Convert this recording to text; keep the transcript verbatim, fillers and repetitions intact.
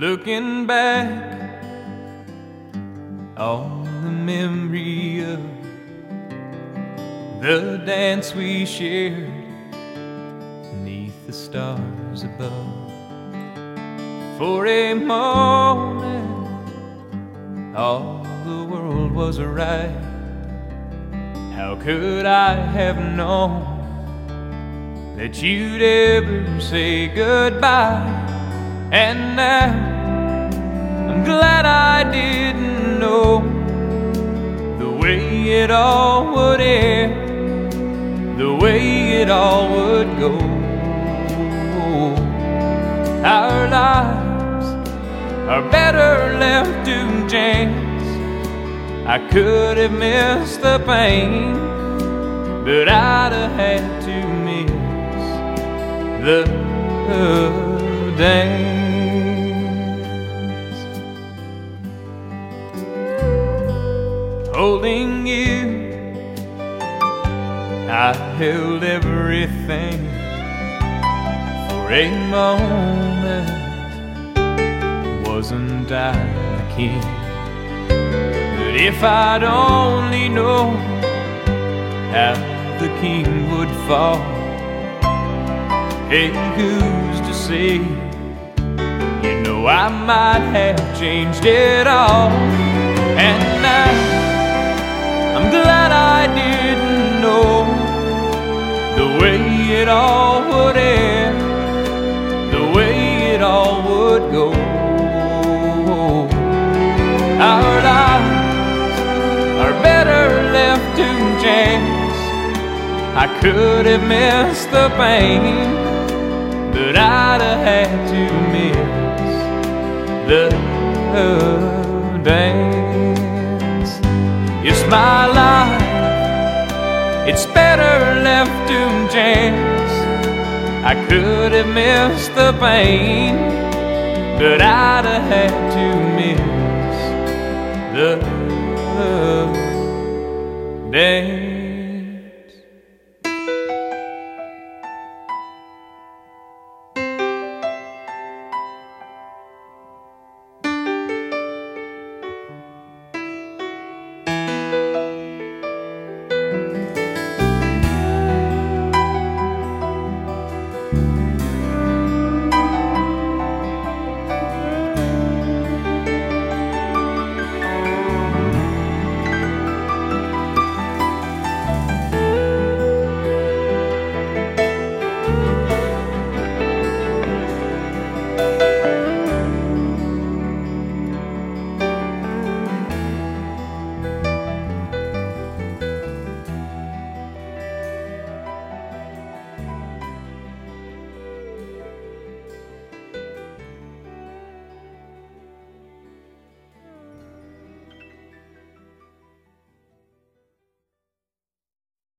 Looking back on the memory of the dance we shared beneath the stars above. For a moment all the world was right. How could I have known that you'd ever say goodbye? And now I'm glad I didn't know the way it all would end, the way it all would go. Our lives are better left to chance. I could have missed the pain, but I'd have had to miss the dance. Holding you, I held everything. For a moment, wasn't I the king? But if I'd only known how the king would fall, hey, who's to say? You know I might have changed it all. And now I'm glad I didn't know the way it all would end, the way it all would go. Our lives are better left to chance. I could have missed the pain, but I'd have had to miss the dance. It's my life, it's better left to chance. I could have missed the pain, but I'd have had to miss the dance.